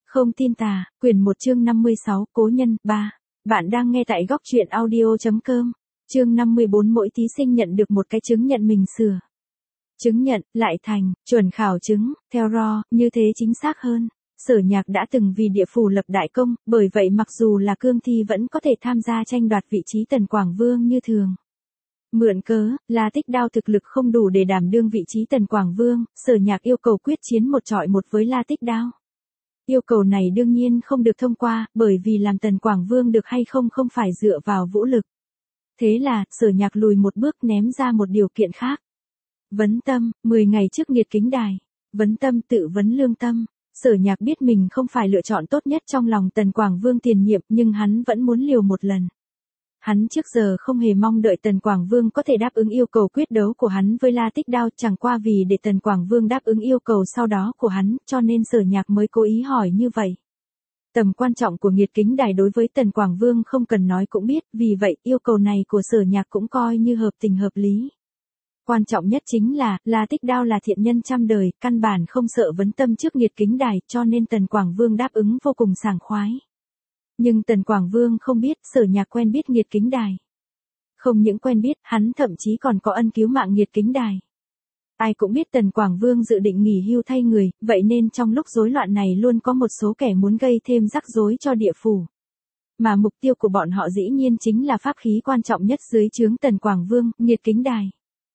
Không tin tà, quyển 1 chương 56, Cố nhân, 3. Bạn đang nghe tại góc truyện audio.com. Chương 54 mỗi thí sinh nhận được một cái chứng nhận mình sửa. Chứng nhận, lại thành, chuẩn khảo chứng, theo RO, như thế chính xác hơn. Sở Nhạc đã từng vì địa phủ lập đại công, bởi vậy mặc dù là cương thi vẫn có thể tham gia tranh đoạt vị trí Tần Quảng Vương như thường. Mượn cớ, La Tích Đao thực lực không đủ để đảm đương vị trí Tần Quảng Vương, Sở Nhạc yêu cầu quyết chiến một chọi một với La Tích Đao. Yêu cầu này đương nhiên không được thông qua, bởi vì làm Tần Quảng Vương được hay không không phải dựa vào vũ lực. Thế là, Sở Nhạc lùi một bước ném ra một điều kiện khác. Vấn tâm, 10 ngày trước nghiệt kính đài. Vấn tâm tự vấn lương tâm. Sở Nhạc biết mình không phải lựa chọn tốt nhất trong lòng Tần Quảng Vương tiền nhiệm, nhưng hắn vẫn muốn liều một lần. Hắn trước giờ không hề mong đợi Tần Quảng Vương có thể đáp ứng yêu cầu quyết đấu của hắn với La Tích Đao, chẳng qua vì để Tần Quảng Vương đáp ứng yêu cầu sau đó của hắn, cho nên Sở Nhạc mới cố ý hỏi như vậy. Tầm quan trọng của nghiệt kính đài đối với Tần Quảng Vương không cần nói cũng biết, vì vậy yêu cầu này của Sở Nhạc cũng coi như hợp tình hợp lý. Quan trọng nhất chính là, La Tích Đao là thiện nhân trăm đời, căn bản không sợ vấn tâm trước nghiệt kính đài, cho nên Tần Quảng Vương đáp ứng vô cùng sảng khoái. Nhưng Tần Quảng Vương không biết, Sở Nhạc quen biết nghiệt kính đài. Không những quen biết, hắn thậm chí còn có ân cứu mạng nghiệt kính đài. Ai cũng biết Tần Quảng Vương dự định nghỉ hưu thay người, vậy nên trong lúc rối loạn này luôn có một số kẻ muốn gây thêm rắc rối cho địa phủ. Mà mục tiêu của bọn họ dĩ nhiên chính là pháp khí quan trọng nhất dưới trướng Tần Quảng Vương, nghiệt kính đài.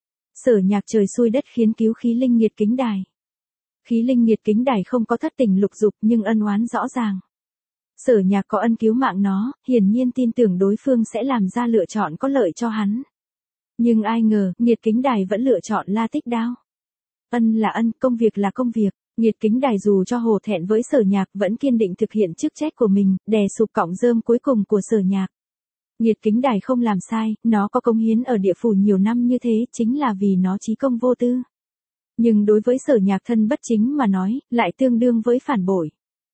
Sở Nhạc trời xui đất khiến cứu khí linh nghiệt kính đài. Khí linh nghiệt kính đài không có thất tình lục dục nhưng ân oán rõ ràng. Sở Nhạc có ân cứu mạng nó, hiển nhiên tin tưởng đối phương sẽ làm ra lựa chọn có lợi cho hắn. Nhưng ai ngờ, nghiệt kính đài vẫn lựa chọn La Tích Đao. Ân là ân, công việc là công việc, nghiệt kính đài dù cho hổ thẹn với Sở Nhạc vẫn kiên định thực hiện chức trách của mình, đè sụp cọng rơm cuối cùng của Sở Nhạc. Nghiệt kính đài không làm sai, nó có công hiến ở địa phủ nhiều năm như thế chính là vì nó chí công vô tư. Nhưng đối với Sở Nhạc thân bất chính mà nói, lại tương đương với phản bội.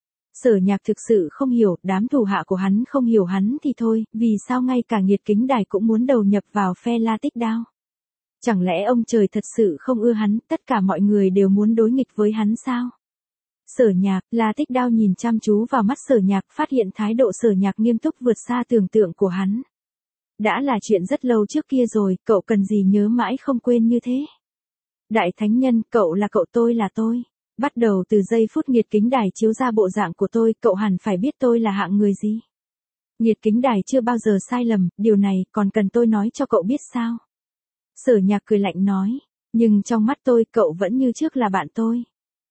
Sở Nhạc thực sự không hiểu, đám thủ hạ của hắn không hiểu hắn thì thôi, vì sao ngay cả nghiệt kính đài cũng muốn đầu nhập vào phe La Tích Đao. Chẳng lẽ ông trời thật sự không ưa hắn, tất cả mọi người đều muốn đối nghịch với hắn sao? Sở Nhạc, La Tích Đao nhìn chăm chú vào mắt Sở Nhạc, phát hiện thái độ Sở Nhạc nghiêm túc vượt xa tưởng tượng của hắn. Đã là chuyện rất lâu trước kia rồi, cậu cần gì nhớ mãi không quên như thế? Đại thánh nhân, cậu là cậu, tôi là tôi. Bắt đầu từ giây phút nghiệt kính đài chiếu ra bộ dạng của tôi, cậu hẳn phải biết tôi là hạng người gì. Nghiệt kính đài chưa bao giờ sai lầm, điều này còn cần tôi nói cho cậu biết sao? Sở Nhạc cười lạnh nói, nhưng trong mắt tôi, cậu vẫn như trước là bạn tôi.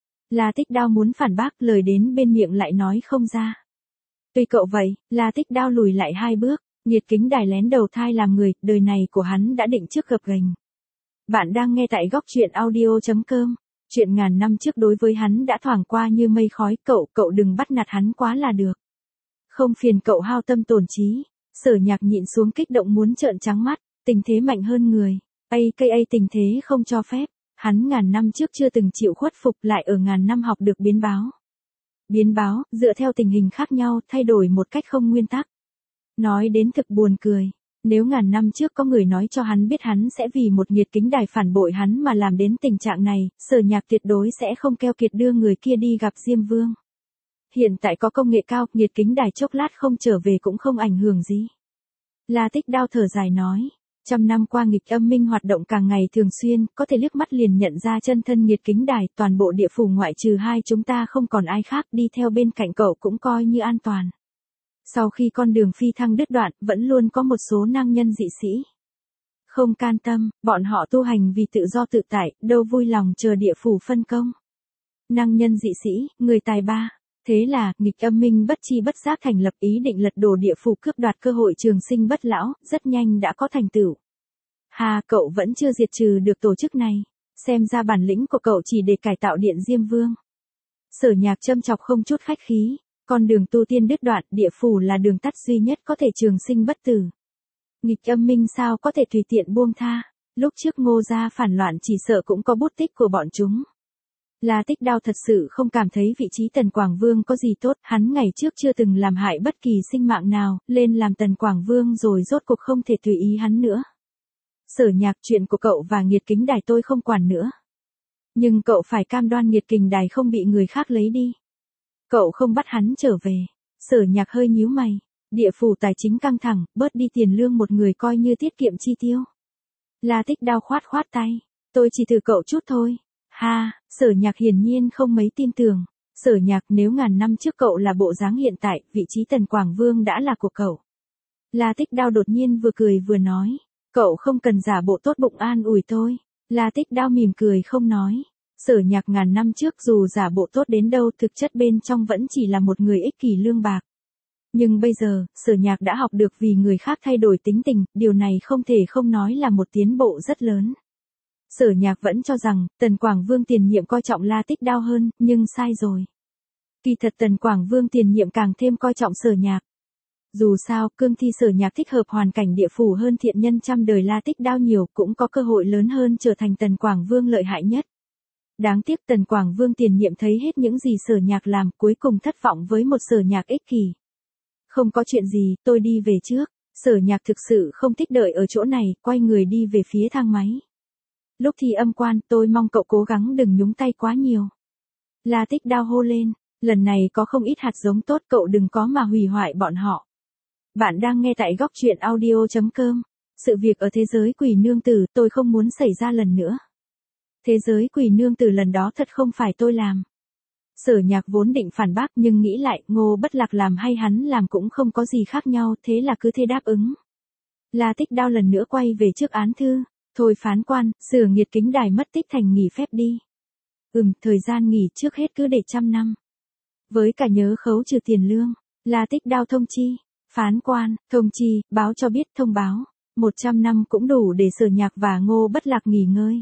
La Tích Đao muốn phản bác, lời đến bên miệng lại nói không ra. Tuy cậu vậy, La Tích Đao lùi lại 2 bước, nghiệt kính đài lén đầu thai làm người, đời này của hắn đã định trước gập ghềnh. Bạn đang nghe tại góc truyện audio.com. Chuyện ngàn năm trước đối với hắn đã thoảng qua như mây khói, cậu đừng bắt nạt hắn quá là được. Không phiền cậu hao tâm tổn trí. Sở Nhạc nhịn xuống kích động muốn trợn trắng mắt, tình thế mạnh hơn người. AKA tình thế không cho phép. Hắn ngàn năm trước chưa từng chịu khuất phục, lại ở ngàn năm học được biến báo. Biến báo, dựa theo tình hình khác nhau, thay đổi một cách không nguyên tắc. Nói đến thực buồn cười. Nếu ngàn năm trước có người nói cho hắn biết hắn sẽ vì một nghiệt kính đài phản bội hắn mà làm đến tình trạng này, Sở Nhạc tuyệt đối sẽ không keo kiệt đưa người kia đi gặp Diêm Vương. Hiện tại có công nghệ cao, nghiệt kính đài chốc lát không trở về cũng không ảnh hưởng gì. La Tích Đao thở dài nói, 100 năm qua nghịch âm minh hoạt động càng ngày thường xuyên, có thể liếc mắt liền nhận ra chân thân nghiệt kính đài, toàn bộ địa phủ ngoại trừ hai chúng ta không còn ai khác, đi theo bên cạnh cậu cũng coi như an toàn. Sau khi con đường phi thăng đứt đoạn, vẫn luôn có một số năng nhân dị sĩ. Không can tâm, bọn họ tu hành vì tự do tự tại, đâu vui lòng chờ địa phủ phân công. Năng nhân dị sĩ, người tài ba. Thế là, nghịch âm minh bất chi bất giác thành lập ý định lật đổ địa phủ cướp đoạt cơ hội trường sinh bất lão, rất nhanh đã có thành tựu. Hà, cậu vẫn chưa diệt trừ được tổ chức này. Xem ra bản lĩnh của cậu chỉ để cải tạo điện Diêm Vương. Sở Nhạc châm chọc không chút khách khí. Con đường tu tiên đứt đoạn, địa phủ là đường tắt duy nhất có thể trường sinh bất tử. Nghịch âm minh sao có thể tùy tiện buông tha, lúc trước Ngô gia phản loạn chỉ sợ cũng có bút tích của bọn chúng. La Tích Đao thật sự không cảm thấy vị trí Tần Quảng Vương có gì tốt, hắn ngày trước chưa từng làm hại bất kỳ sinh mạng nào, lên làm Tần Quảng Vương rồi rốt cuộc không thể tùy ý hắn nữa. Sở Nhạc, chuyện của cậu và nghiệt kính đài tôi không quản nữa. Nhưng cậu phải cam đoan nghiệt kình đài không bị người khác lấy đi. Cậu không bắt hắn trở về. Sở Nhạc hơi nhíu mày. Địa phủ tài chính căng thẳng, bớt đi tiền lương một người coi như tiết kiệm chi tiêu. La Tích Đao khoát khoát tay. Tôi chỉ thử cậu chút thôi. Ha, Sở Nhạc hiển nhiên không mấy tin tưởng. Sở Nhạc, nếu ngàn năm trước cậu là bộ dáng hiện tại, vị trí Tần Quảng Vương đã là của cậu. La Tích Đao đột nhiên vừa cười vừa nói. Cậu không cần giả bộ tốt bụng an ủi tôi. La Tích Đao mỉm cười không nói. Sở Nhạc ngàn năm trước dù giả bộ tốt đến đâu thực chất bên trong vẫn chỉ là một người ích kỷ lương bạc. Nhưng bây giờ, Sở Nhạc đã học được vì người khác thay đổi tính tình, điều này không thể không nói là một tiến bộ rất lớn. Sở Nhạc vẫn cho rằng, Tần Quảng Vương tiền nhiệm coi trọng La Tích Đao hơn, nhưng sai rồi. Kỳ thật Tần Quảng Vương tiền nhiệm càng thêm coi trọng Sở Nhạc. Dù sao, cương thi Sở Nhạc thích hợp hoàn cảnh địa phủ hơn thiện nhân trăm đời La Tích Đao nhiều, cũng có cơ hội lớn hơn trở thành Tần Quảng Vương lợi hại nhất. Đáng tiếc Tần Quảng Vương tiền nhiệm thấy hết những gì Sở Nhạc làm, cuối cùng thất vọng với một Sở Nhạc ích kỷ. Không có chuyện gì, tôi đi về trước. Sở Nhạc thực sự không thích đợi ở chỗ này, quay người đi về phía thang máy. Lúc thi âm quan, tôi mong cậu cố gắng đừng nhúng tay quá nhiều. La Tích Đao hô lên, lần này có không ít hạt giống tốt, cậu đừng có mà hủy hoại bọn họ. Bạn đang nghe tại góc truyện audio.com. Sự việc ở thế giới quỷ nương tử tôi không muốn xảy ra lần nữa. Thế giới quỷ nương tử lần đó thật không phải tôi làm. Sở Nhạc vốn định phản bác nhưng nghĩ lại, Ngô Bất Lạc làm hay hắn làm cũng không có gì khác nhau, thế là cứ thế đáp ứng. La Tích Đao lần nữa quay về trước án thư. Thôi phán quan, sửa nghiệt kính đài mất tích thành nghỉ phép đi. Thời gian nghỉ trước hết cứ để 100 năm. Với cả nhớ khấu trừ tiền lương. La Tích Đao thông chi. Phán quan, thông chi, báo cho biết thông báo. 100 năm cũng đủ để Sở Nhạc và Ngô Bất Lạc nghỉ ngơi.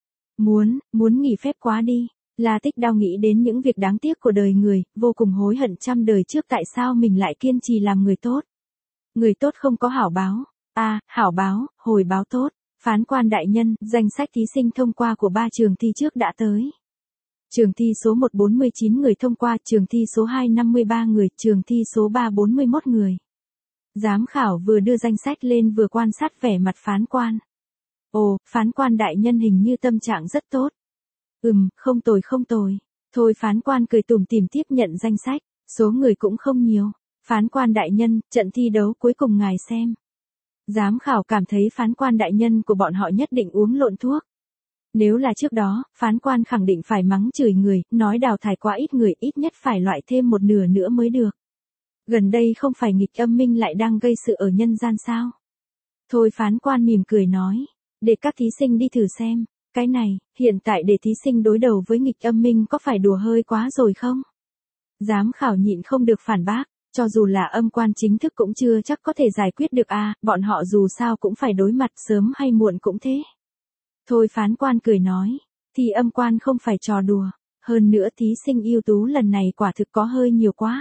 Muốn nghỉ phép quá đi. La Tích Đao nghĩ đến những việc đáng tiếc của đời người, vô cùng hối hận trăm đời trước tại sao mình lại kiên trì làm người tốt. Người tốt không có hảo báo. Hảo báo, hồi báo tốt. Phán quan đại nhân, danh sách thí sinh thông qua của 3 trường thi trước đã tới. Trường thi số 1 49 người thông qua, trường thi số 2 53 người, trường thi số 3 41 người. Giám khảo vừa đưa danh sách lên vừa quan sát vẻ mặt phán quan. Ồ, phán quan đại nhân hình như tâm trạng rất tốt. Không tồi. Thôi phán quan cười tủm tỉm tiếp nhận danh sách, số người cũng không nhiều. Phán quan đại nhân, trận thi đấu cuối cùng ngài xem. Giám khảo cảm thấy phán quan đại nhân của bọn họ nhất định uống lộn thuốc. Nếu là trước đó, phán quan khẳng định phải mắng chửi người, nói đào thải quá ít người, ít nhất phải loại thêm một nửa nữa mới được. Gần đây không phải nghịch âm minh lại đang gây sự ở nhân gian sao? Thôi phán quan mỉm cười nói, để các thí sinh đi thử xem. Cái này, hiện tại để thí sinh đối đầu với nghịch âm minh có phải đùa hơi quá rồi không? Giám khảo nhịn không được phản bác, cho dù là âm quan chính thức cũng chưa chắc có thể giải quyết được bọn họ dù sao cũng phải đối mặt sớm hay muộn cũng thế. Thôi phán quan cười nói, thì âm quan không phải trò đùa, hơn nữa thí sinh ưu tú lần này quả thực có hơi nhiều quá.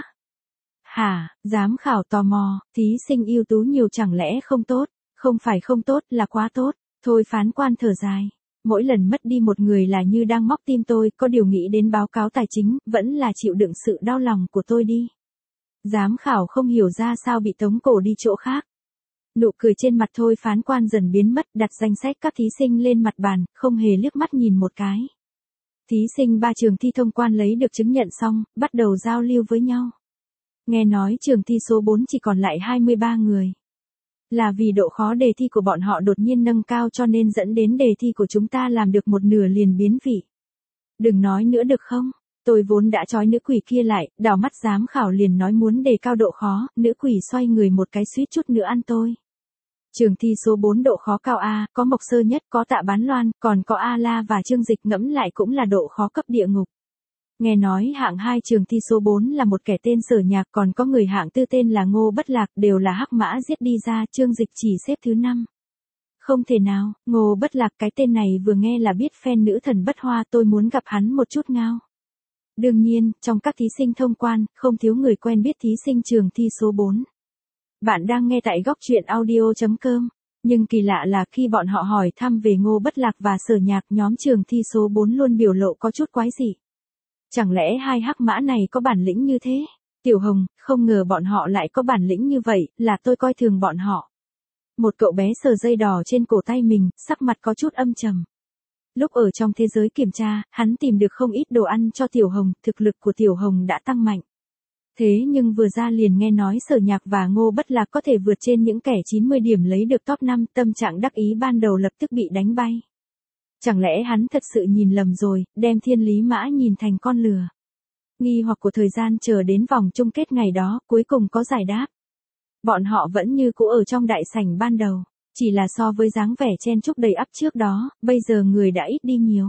Hả, giám khảo tò mò, thí sinh ưu tú nhiều chẳng lẽ không tốt, không phải không tốt là quá tốt, thôi phán quan thở dài. Mỗi lần mất đi một người là như đang móc tim tôi, có điều nghĩ đến báo cáo tài chính, vẫn là chịu đựng sự đau lòng của tôi đi. Giám khảo không hiểu ra sao bị tống cổ đi chỗ khác. Nụ cười trên mặt thôi phán quan dần biến mất, đặt danh sách các thí sinh lên mặt bàn, không hề liếc mắt nhìn một cái. Thí sinh 3 trường thi thông quan lấy được chứng nhận xong, bắt đầu giao lưu với nhau. Nghe nói trường thi số 4 chỉ còn lại 23 người. Là vì độ khó đề thi của bọn họ đột nhiên nâng cao cho nên dẫn đến đề thi của chúng ta làm được một nửa liền biến vị. Đừng nói nữa được không? Tôi vốn đã trói nữ quỷ kia lại, đảo mắt giám khảo liền nói muốn đề cao độ khó, nữ quỷ xoay người một cái suýt chút nữa ăn tôi. Trường thi số 4 độ khó cao có Mộc Sơ Nhất, có Tạ Bán Loan, còn có A La và Trương Dịch, ngẫm lại cũng là độ khó cấp địa ngục. Nghe nói hạng 2 trường thi số 4 là một kẻ tên Sở Nhạc, còn có người hạng 4 tên là Ngô Bất Lạc, đều là hắc mã giết đi ra, Trương Dịch chỉ xếp thứ 5. Không thể nào, Ngô Bất Lạc cái tên này vừa nghe là biết fan nữ thần Bất Hoa, tôi muốn gặp hắn một chút ngao. Đương nhiên, trong các thí sinh thông quan, không thiếu người quen biết thí sinh trường thi số 4. Bạn đang nghe tại góc truyện audio.com. Nhưng kỳ lạ là khi bọn họ hỏi thăm về Ngô Bất Lạc và Sở Nhạc, nhóm trường thi số 4 luôn biểu lộ có chút quái dị. Chẳng lẽ hai hắc mã này có bản lĩnh như thế? Tiểu Hồng, không ngờ bọn họ lại có bản lĩnh như vậy, là tôi coi thường bọn họ. Một cậu bé sờ dây đỏ trên cổ tay mình, sắc mặt có chút âm trầm. Lúc ở trong thế giới kiểm tra, hắn tìm được không ít đồ ăn cho Tiểu Hồng, thực lực của Tiểu Hồng đã tăng mạnh. Thế nhưng vừa ra liền nghe nói Sở Nhạc và Ngô Bất Lạc có thể vượt trên những kẻ 90 điểm lấy được top 5, tâm trạng đắc ý ban đầu lập tức bị đánh bay. Chẳng lẽ hắn thật sự nhìn lầm rồi, đem Thiên Lý Mã nhìn thành con lừa. Nghi hoặc của thời gian chờ đến vòng chung kết ngày đó, cuối cùng có giải đáp. Bọn họ vẫn như cũ ở trong đại sảnh ban đầu, chỉ là so với dáng vẻ chen chúc đầy ắp trước đó, bây giờ người đã ít đi nhiều.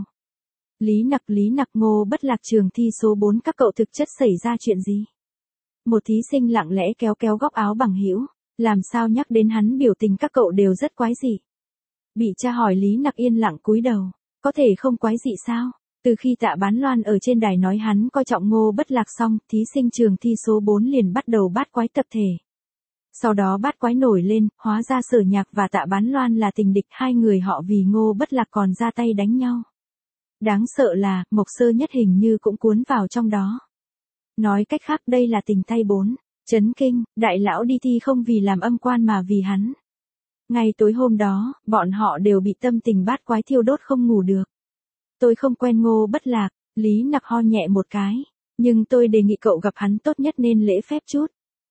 Lý Nặc, Ngô Bất Lạc, trường thi số 4 các cậu thực chất xảy ra chuyện gì? Một thí sinh lặng lẽ kéo kéo góc áo bằng hữu, làm sao nhắc đến hắn biểu tình các cậu đều rất quái dị. Bị cha hỏi Lý Nặc yên lặng cúi đầu, có thể không quái dị sao? Từ khi Tạ Bán Loan ở trên đài nói hắn coi trọng Ngô Bất Lạc xong, thí sinh trường thi số 4 liền bắt đầu bát quái tập thể. Sau đó bát quái nổi lên, hóa ra Sở Nhạc và Tạ Bán Loan là tình địch, hai người họ vì Ngô Bất Lạc còn ra tay đánh nhau. Đáng sợ là, Mộc Sơ Nhất hình như cũng cuốn vào trong đó. Nói cách khác đây là tình tay 4. Chấn kinh, đại lão đi thi không vì làm âm quan mà vì hắn. Ngay tối hôm đó, bọn họ đều bị tâm tình bát quái thiêu đốt không ngủ được. Tôi không quen Ngô Bất Lạc, Lý Nặc ho nhẹ một cái. Nhưng tôi đề nghị cậu gặp hắn tốt nhất nên lễ phép chút.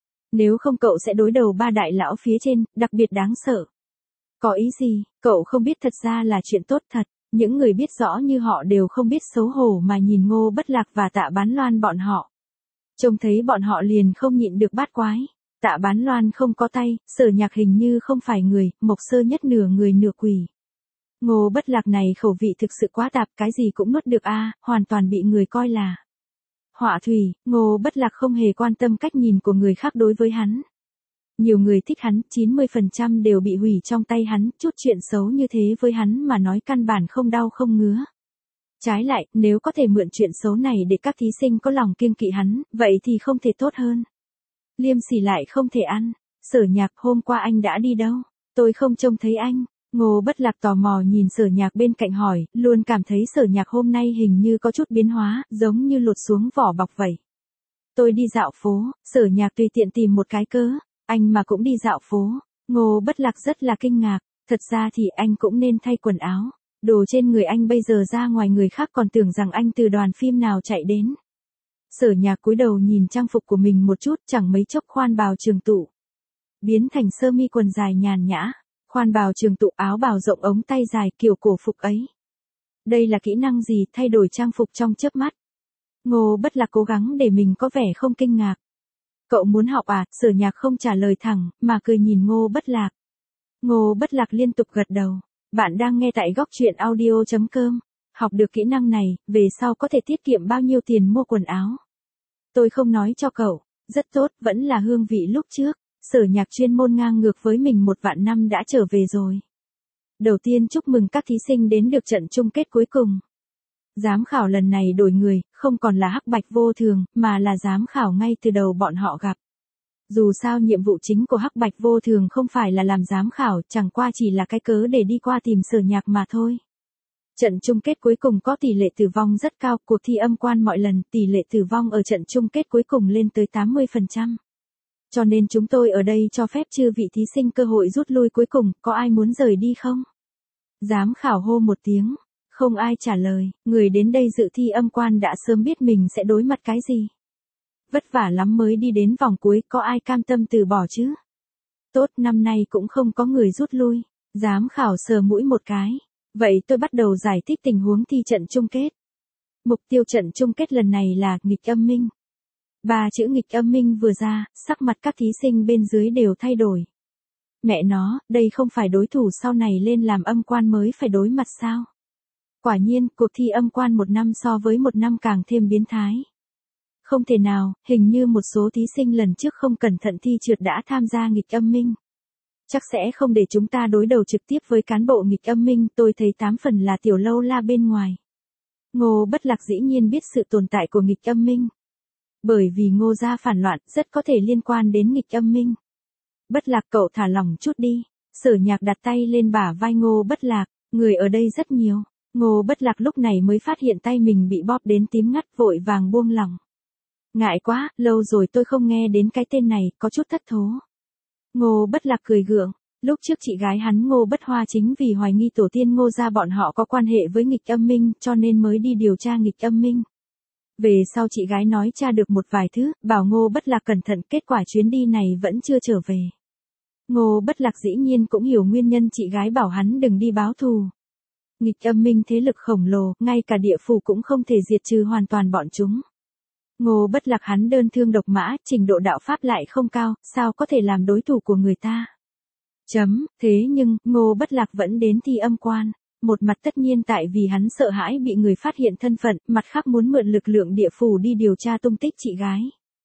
Nếu không cậu sẽ đối đầu ba đại lão phía trên, đặc biệt đáng sợ. Có ý gì, cậu không biết thật ra là chuyện tốt thật. Những người biết rõ như họ đều không biết xấu hổ mà nhìn Ngô Bất Lạc và Tạ Bán Loan bọn họ. Trông thấy bọn họ liền không nhịn được bát quái. Tạ Bán Loan không có tay, Sở Nhạc hình như không phải người, Mộc Sơ Nhất nửa người nửa quỷ. Ngô Bất Lạc này khẩu vị thực sự quá tạp, cái gì cũng nuốt được hoàn toàn bị người coi là họa thủy. Ngô Bất Lạc không hề quan tâm cách nhìn của người khác đối với hắn. Nhiều người thích hắn, 90% đều bị hủy trong tay hắn, chút chuyện xấu như thế với hắn mà nói căn bản không đau không ngứa. Trái lại, nếu có thể mượn chuyện xấu này để các thí sinh có lòng kiêng kỵ hắn, vậy thì không thể tốt hơn. Liêm sỉ lại không thể ăn. Sở Nhạc, hôm qua anh đã đi đâu? Tôi không trông thấy anh. Ngô Bất Lạc tò mò nhìn Sở Nhạc bên cạnh hỏi, luôn cảm thấy Sở Nhạc hôm nay hình như có chút biến hóa, giống như lột xuống vỏ bọc vậy. Tôi đi dạo phố. Sở Nhạc tùy tiện tìm một cái cớ. Anh mà cũng đi dạo phố. Ngô Bất Lạc rất là kinh ngạc. Thật ra thì anh cũng nên thay quần áo. Đồ trên người anh bây giờ ra ngoài người khác còn tưởng rằng anh từ đoàn phim nào chạy đến. Sở Nhạc cúi đầu nhìn trang phục của mình một chút, chẳng mấy chốc khoan bào trường tụ biến thành sơ mi quần dài nhàn nhã, khoan bào trường tụ áo bào rộng ống tay dài kiểu cổ phục ấy. Đây là kỹ năng gì, thay đổi trang phục trong chớp mắt? Ngô Bất Lạc cố gắng để mình có vẻ không kinh ngạc. Cậu muốn học à? Sở Nhạc không trả lời thẳng, mà cười nhìn Ngô Bất Lạc. Ngô Bất Lạc liên tục gật đầu. Bạn đang nghe tại góc truyện audio.com. Học được kỹ năng này, về sau có thể tiết kiệm bao nhiêu tiền mua quần áo. Tôi không nói cho cậu, rất tốt, vẫn là hương vị lúc trước. Sở Nhạc chuyên môn ngang ngược với mình 1 vạn năm đã trở về rồi. Đầu tiên chúc mừng các thí sinh đến được trận chung kết cuối cùng. Giám khảo lần này đổi người, không còn là Hắc Bạch Vô Thường, mà là giám khảo ngay từ đầu bọn họ gặp. Dù sao nhiệm vụ chính của Hắc Bạch Vô Thường không phải là làm giám khảo, chẳng qua chỉ là cái cớ để đi qua tìm Sở Nhạc mà thôi. Trận chung kết cuối cùng có tỷ lệ tử vong rất cao, cuộc thi âm quan mọi lần tỷ lệ tử vong ở trận chung kết cuối cùng lên tới 80%. Cho nên chúng tôi ở đây cho phép chư vị thí sinh cơ hội rút lui cuối cùng, có ai muốn rời đi không? Giám khảo hô một tiếng, không ai trả lời, người đến đây dự thi âm quan đã sớm biết mình sẽ đối mặt cái gì. Vất vả lắm mới đi đến vòng cuối, có ai cam tâm từ bỏ chứ? Tốt, năm nay cũng không có người rút lui. Giám khảo sờ mũi một cái. Vậy tôi bắt đầu giải thích tình huống thi trận chung kết. Mục tiêu trận chung kết lần này là nghịch âm minh. 3 chữ nghịch âm minh vừa ra, sắc mặt các thí sinh bên dưới đều thay đổi. Mẹ nó, đây không phải đối thủ sau này lên làm âm quan mới phải đối mặt sao? Quả nhiên, cuộc thi âm quan 1 năm so với 1 năm càng thêm biến thái. Không thể nào, hình như một số thí sinh lần trước không cẩn thận thi trượt đã tham gia nghịch âm minh. Chắc sẽ không để chúng ta đối đầu trực tiếp với cán bộ nghịch âm minh, tôi thấy 8 phần là tiểu lâu la bên ngoài. Ngô Bất Lạc dĩ nhiên biết sự tồn tại của nghịch âm minh. Bởi vì Ngô gia phản loạn rất có thể liên quan đến nghịch âm minh. Bất Lạc cậu thả lỏng chút đi. Sở Nhạc đặt tay lên bả vai Ngô Bất Lạc, người ở đây rất nhiều. Ngô Bất Lạc lúc này mới phát hiện tay mình bị bóp đến tím ngắt, vội vàng buông lỏng. Ngại quá, lâu rồi tôi không nghe đến cái tên này, có chút thất thố. Ngô Bất Lạc cười gượng, lúc trước chị gái hắn Ngô Bất Hoa chính vì hoài nghi tổ tiên Ngô gia bọn họ có quan hệ với nghịch âm minh cho nên mới đi điều tra nghịch âm minh. Về sau chị gái nói tra được một vài thứ, bảo Ngô Bất Lạc cẩn thận, kết quả chuyến đi này vẫn chưa trở về. Ngô Bất Lạc dĩ nhiên cũng hiểu nguyên nhân chị gái bảo hắn đừng đi báo thù. Nghịch âm minh thế lực khổng lồ, ngay cả địa phủ cũng không thể diệt trừ hoàn toàn bọn chúng. Ngô Bất Lạc hắn đơn thương độc mã, trình độ đạo pháp lại không cao, sao có thể làm đối thủ của người ta. Thế nhưng, Ngô Bất Lạc vẫn đến Thi Âm Quan. Một mặt tất nhiên tại vì hắn sợ hãi bị người phát hiện thân phận, mặt khác muốn mượn lực lượng địa phủ đi điều tra tung tích chị gái.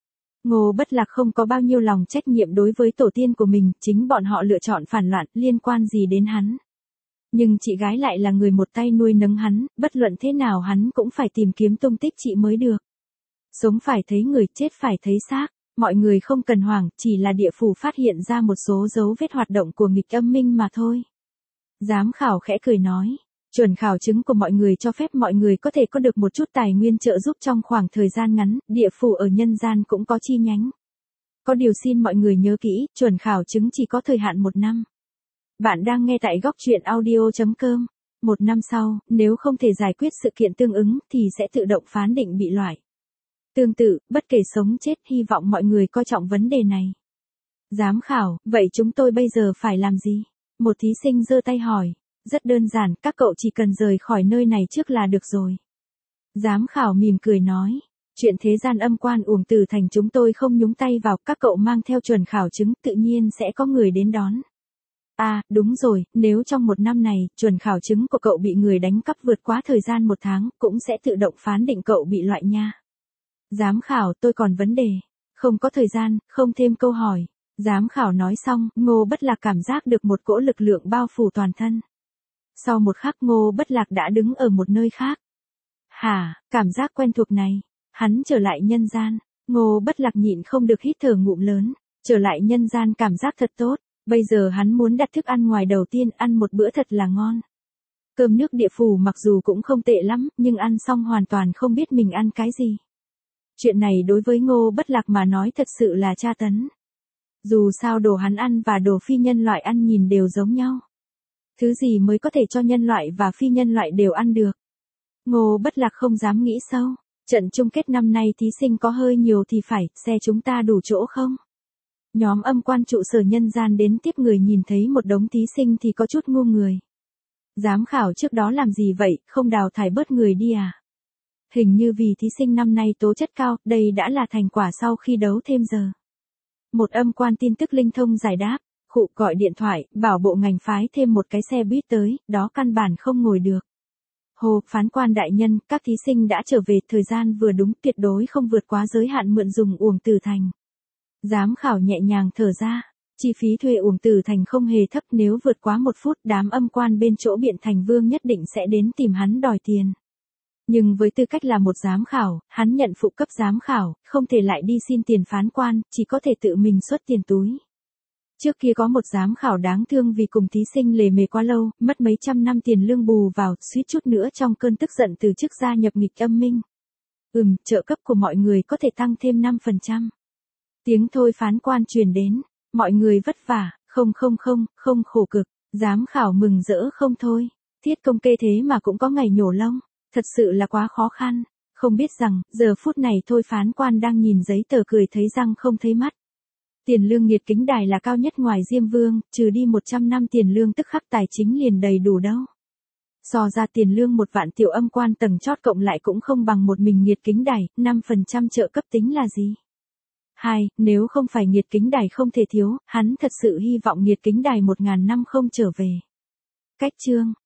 Ngô Bất Lạc không có bao nhiêu lòng trách nhiệm đối với tổ tiên của mình, chính bọn họ lựa chọn phản loạn, liên quan gì đến hắn. Nhưng chị gái lại là người một tay nuôi nấng hắn, bất luận thế nào hắn cũng phải tìm kiếm tung tích chị mới được. Sống phải thấy người, chết phải thấy xác, mọi người không cần hoảng, chỉ là địa phủ phát hiện ra một số dấu vết hoạt động của nghịch âm minh mà thôi. Giám khảo khẽ cười nói, chuẩn khảo chứng của mọi người cho phép mọi người có thể có được một chút tài nguyên trợ giúp trong khoảng thời gian ngắn, địa phủ ở nhân gian cũng có chi nhánh. Có điều xin mọi người nhớ kỹ, chuẩn khảo chứng chỉ có thời hạn 1 năm. Bạn đang nghe tại góc truyện audio.com. 1 năm sau, nếu không thể giải quyết sự kiện tương ứng thì sẽ tự động phán định bị loại. Tương tự, bất kể sống chết, hy vọng mọi người coi trọng vấn đề này. Giám khảo, vậy chúng tôi bây giờ phải làm gì? Một thí sinh giơ tay hỏi. Rất đơn giản, các cậu chỉ cần rời khỏi nơi này trước là được rồi. Giám khảo mỉm cười nói. Chuyện thế gian âm quan Uổng Tử Thành chúng tôi không nhúng tay vào, các cậu mang theo chuẩn khảo chứng, tự nhiên sẽ có người đến đón. À, đúng rồi, nếu trong 1 năm này, chuẩn khảo chứng của cậu bị người đánh cắp vượt quá thời gian 1 tháng, cũng sẽ tự động phán định cậu bị loại nha. Giám khảo, tôi còn vấn đề. Không có thời gian, không thêm câu hỏi. Giám khảo nói xong, Ngô Bất Lạc cảm giác được một cỗ lực lượng bao phủ toàn thân. Sau một khắc Ngô Bất Lạc đã đứng ở một nơi khác. Hả, cảm giác quen thuộc này. Hắn trở lại nhân gian. Ngô Bất Lạc nhịn không được hít thở ngụm lớn. Trở lại nhân gian cảm giác thật tốt. Bây giờ hắn muốn đặt thức ăn ngoài đầu tiên, ăn một bữa thật là ngon. Cơm nước địa phủ mặc dù cũng không tệ lắm, nhưng ăn xong hoàn toàn không biết mình ăn cái gì. Chuyện này đối với Ngô Bất Lạc mà nói thật sự là tra tấn. Dù sao đồ hắn ăn và đồ phi nhân loại ăn nhìn đều giống nhau. Thứ gì mới có thể cho nhân loại và phi nhân loại đều ăn được? Ngô Bất Lạc không dám nghĩ sâu. Trận chung kết năm nay thí sinh có hơi nhiều thì phải, xe chúng ta đủ chỗ không? Nhóm âm quan trụ sở nhân gian đến tiếp người nhìn thấy một đống thí sinh thì có chút ngu người. Giám khảo trước đó làm gì vậy, không đào thải bớt người đi à? Hình như vì thí sinh năm nay tố chất cao, đây đã là thành quả sau khi đấu thêm giờ. Một âm quan tin tức linh thông giải đáp, khụ gọi điện thoại, bảo bộ ngành phái thêm một cái xe buýt tới, đó căn bản không ngồi được. Hồ, phán quan đại nhân, các thí sinh đã trở về, thời gian vừa đúng, tuyệt đối không vượt quá giới hạn mượn dùng Uổng Tử Thành. Giám khảo nhẹ nhàng thở ra, chi phí thuê Uổng Tử Thành không hề thấp, nếu vượt quá 1 phút, đám âm quan bên chỗ Biện Thành Vương nhất định sẽ đến tìm hắn đòi tiền. Nhưng với tư cách là một giám khảo, hắn nhận phụ cấp giám khảo, không thể lại đi xin tiền phán quan, chỉ có thể tự mình xuất tiền túi. Trước kia có một giám khảo đáng thương vì cùng thí sinh lề mề quá lâu, mất mấy trăm năm tiền lương bù vào, suýt chút nữa trong cơn tức giận từ chức gia nhập nghịch âm minh. Trợ cấp của mọi người có thể tăng thêm 5%. Tiếng thôi phán quan truyền đến, mọi người vất vả, không khổ cực, giám khảo mừng rỡ không thôi. Thiết công kê thế mà cũng có ngày nhổ lông, thật sự là quá khó khăn. Không biết rằng, giờ phút này thôi phán quan đang nhìn giấy tờ cười thấy răng không thấy mắt. Tiền lương Nghiệt Kính Đài là cao nhất ngoài Diêm Vương, trừ đi 100 năm tiền lương tức khắc tài chính liền đầy đủ đâu. So ra tiền lương 1 vạn tiểu âm quan tầng chót cộng lại cũng không bằng một mình Nghiệt Kính Đài, 5% trợ cấp tính là gì? 2. Nếu không phải Nghiệt Kính Đài không thể thiếu, hắn thật sự hy vọng Nghiệt Kính Đài 1000 năm không trở về. Cách chương